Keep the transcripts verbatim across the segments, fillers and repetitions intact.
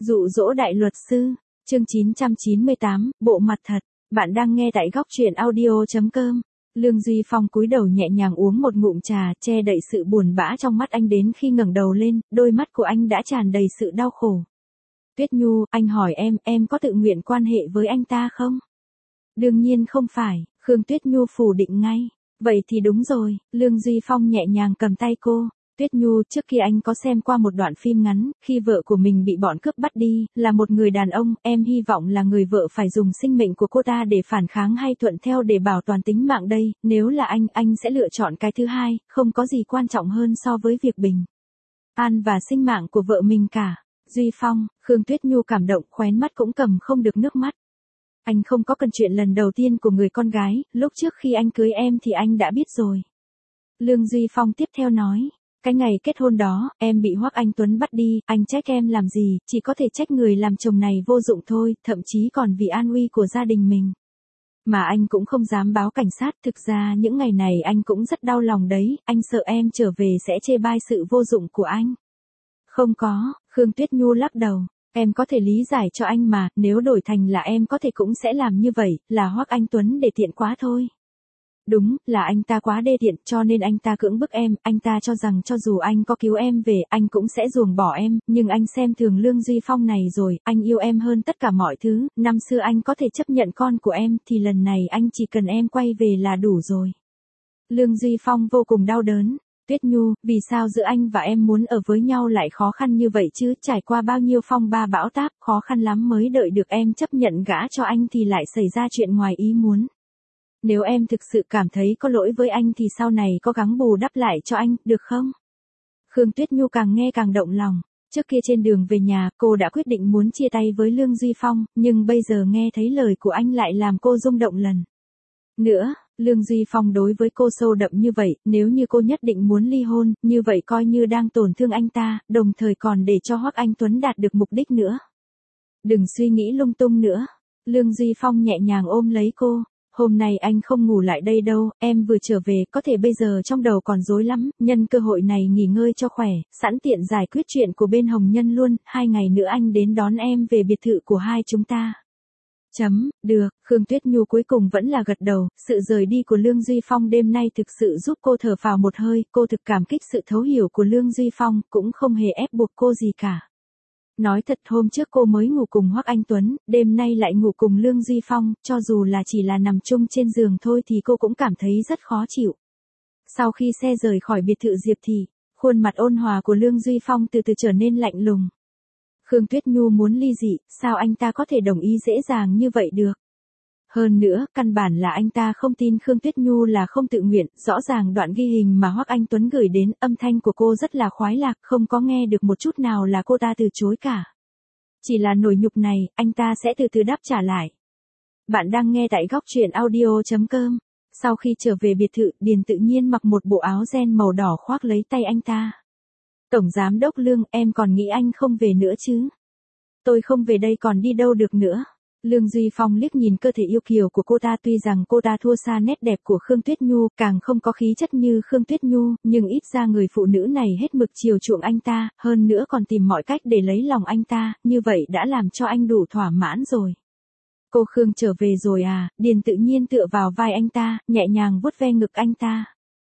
Dụ dỗ đại luật sư, chương chín trăm chín mươi tám, bộ mặt thật, bạn đang nghe tại góc truyện audio.com. Lương Duy Phong cúi đầu nhẹ nhàng uống một ngụm trà, che đậy sự buồn bã trong mắt anh đến khi ngẩng đầu lên, đôi mắt của anh đã tràn đầy sự đau khổ. Tuyết Nhu, anh hỏi em, em có tự nguyện quan hệ với anh ta không? Đương nhiên không phải, Khương Tuyết Nhu phủ định ngay. Vậy thì đúng rồi, Lương Duy Phong nhẹ nhàng cầm tay cô. Tuyết Nhu, trước khi anh có xem qua một đoạn phim ngắn, khi vợ của mình bị bọn cướp bắt đi, là một người đàn ông, em hy vọng là người vợ phải dùng sinh mệnh của cô ta để phản kháng hay thuận theo để bảo toàn tính mạng đây, nếu là anh, anh sẽ lựa chọn cái thứ hai, không có gì quan trọng hơn so với việc bình an và sinh mạng của vợ mình cả. Duy Phong, Khương Tuyết Nhu cảm động, khóe mắt cũng cầm không được nước mắt. Anh không có cần chuyện lần đầu tiên của người con gái, lúc trước khi anh cưới em thì anh đã biết rồi. Lương Duy Phong tiếp theo nói. Cái ngày kết hôn đó, em bị Hoắc Anh Tuấn bắt đi, anh trách em làm gì, chỉ có thể trách người làm chồng này vô dụng thôi, thậm chí còn vì an nguy của gia đình mình. Mà anh cũng không dám báo cảnh sát, thực ra những ngày này anh cũng rất đau lòng đấy, anh sợ em trở về sẽ chê bai sự vô dụng của anh. Không có, Khương Tuyết Nhu lắc đầu, em có thể lý giải cho anh mà, nếu đổi thành là em có thể cũng sẽ làm như vậy, là Hoắc Anh Tuấn để tiện quá thôi. Đúng, là anh ta quá đê tiện, cho nên anh ta cưỡng bức em, anh ta cho rằng cho dù anh có cứu em về, anh cũng sẽ ruồng bỏ em, nhưng anh xem thường Lương Duy Phong này rồi, anh yêu em hơn tất cả mọi thứ, năm xưa anh có thể chấp nhận con của em, thì lần này anh chỉ cần em quay về là đủ rồi. Lương Duy Phong vô cùng đau đớn. Tuyết Nhu, vì sao giữa anh và em muốn ở với nhau lại khó khăn như vậy chứ, trải qua bao nhiêu phong ba bão táp, khó khăn lắm mới đợi được em chấp nhận gả cho anh thì lại xảy ra chuyện ngoài ý muốn. Nếu em thực sự cảm thấy có lỗi với anh thì sau này có gắng bù đắp lại cho anh, được không? Khương Tuyết Nhu càng nghe càng động lòng. Trước kia trên đường về nhà, cô đã quyết định muốn chia tay với Lương Duy Phong, nhưng bây giờ nghe thấy lời của anh lại làm cô rung động lần nữa. Lương Duy Phong đối với cô sâu đậm như vậy, nếu như cô nhất định muốn ly hôn, như vậy coi như đang tổn thương anh ta, đồng thời còn để cho Hoắc Anh Tuấn đạt được mục đích nữa. Đừng suy nghĩ lung tung nữa. Lương Duy Phong nhẹ nhàng ôm lấy cô. Hôm nay anh không ngủ lại đây đâu, em vừa trở về, có thể bây giờ trong đầu còn rối lắm, nhân cơ hội này nghỉ ngơi cho khỏe, sẵn tiện giải quyết chuyện của bên Hồng Nhân luôn, hai ngày nữa anh đến đón em về biệt thự của hai chúng ta. Chấm, được, Khương Tuyết Nhu cuối cùng vẫn là gật đầu, sự rời đi của Lương Duy Phong đêm nay thực sự giúp cô thở phào một hơi, cô thực cảm kích sự thấu hiểu của Lương Duy Phong, cũng không hề ép buộc cô gì cả. Nói thật hôm trước cô mới ngủ cùng Hoắc Anh Tuấn, đêm nay lại ngủ cùng Lương Duy Phong, cho dù là chỉ là nằm chung trên giường thôi thì cô cũng cảm thấy rất khó chịu. Sau khi xe rời khỏi biệt thự Diệp Thị, khuôn mặt ôn hòa của Lương Duy Phong từ từ trở nên lạnh lùng. Khương Tuyết Nhu muốn ly dị, sao anh ta có thể đồng ý dễ dàng như vậy được? Hơn nữa, căn bản là anh ta không tin Khương Tuyết Nhu là không tự nguyện, rõ ràng đoạn ghi hình mà Hoắc Anh Tuấn gửi đến, âm thanh của cô rất là khoái lạc, không có nghe được một chút nào là cô ta từ chối cả. Chỉ là nỗi nhục này, anh ta sẽ từ từ đáp trả lại. Bạn đang nghe tại góc truyện audio.com. Sau khi trở về biệt thự, Điền tự nhiên mặc một bộ áo ren màu đỏ khoác lấy tay anh ta. Tổng giám đốc Lương, em còn nghĩ anh không về nữa chứ? Tôi không về đây còn đi đâu được nữa. Lương Duy Phong liếc nhìn cơ thể yêu kiều của cô ta, tuy rằng cô ta thua xa nét đẹp của Khương Tuyết Nhu, càng không có khí chất như Khương Tuyết Nhu, nhưng ít ra người phụ nữ này hết mực chiều chuộng anh ta, hơn nữa còn tìm mọi cách để lấy lòng anh ta, như vậy đã làm cho anh đủ thỏa mãn rồi. Cô Khương trở về rồi à? Điền tự nhiên tựa vào vai anh ta, nhẹ nhàng vuốt ve ngực anh ta.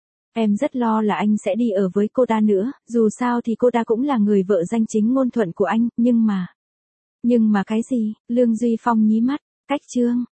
Em rất lo là anh sẽ đi ở với cô ta nữa, dù sao thì cô ta cũng là người vợ danh chính ngôn thuận của anh, nhưng mà... Nhưng mà cái gì? Lương Duy Phong nhí mắt, cách trương,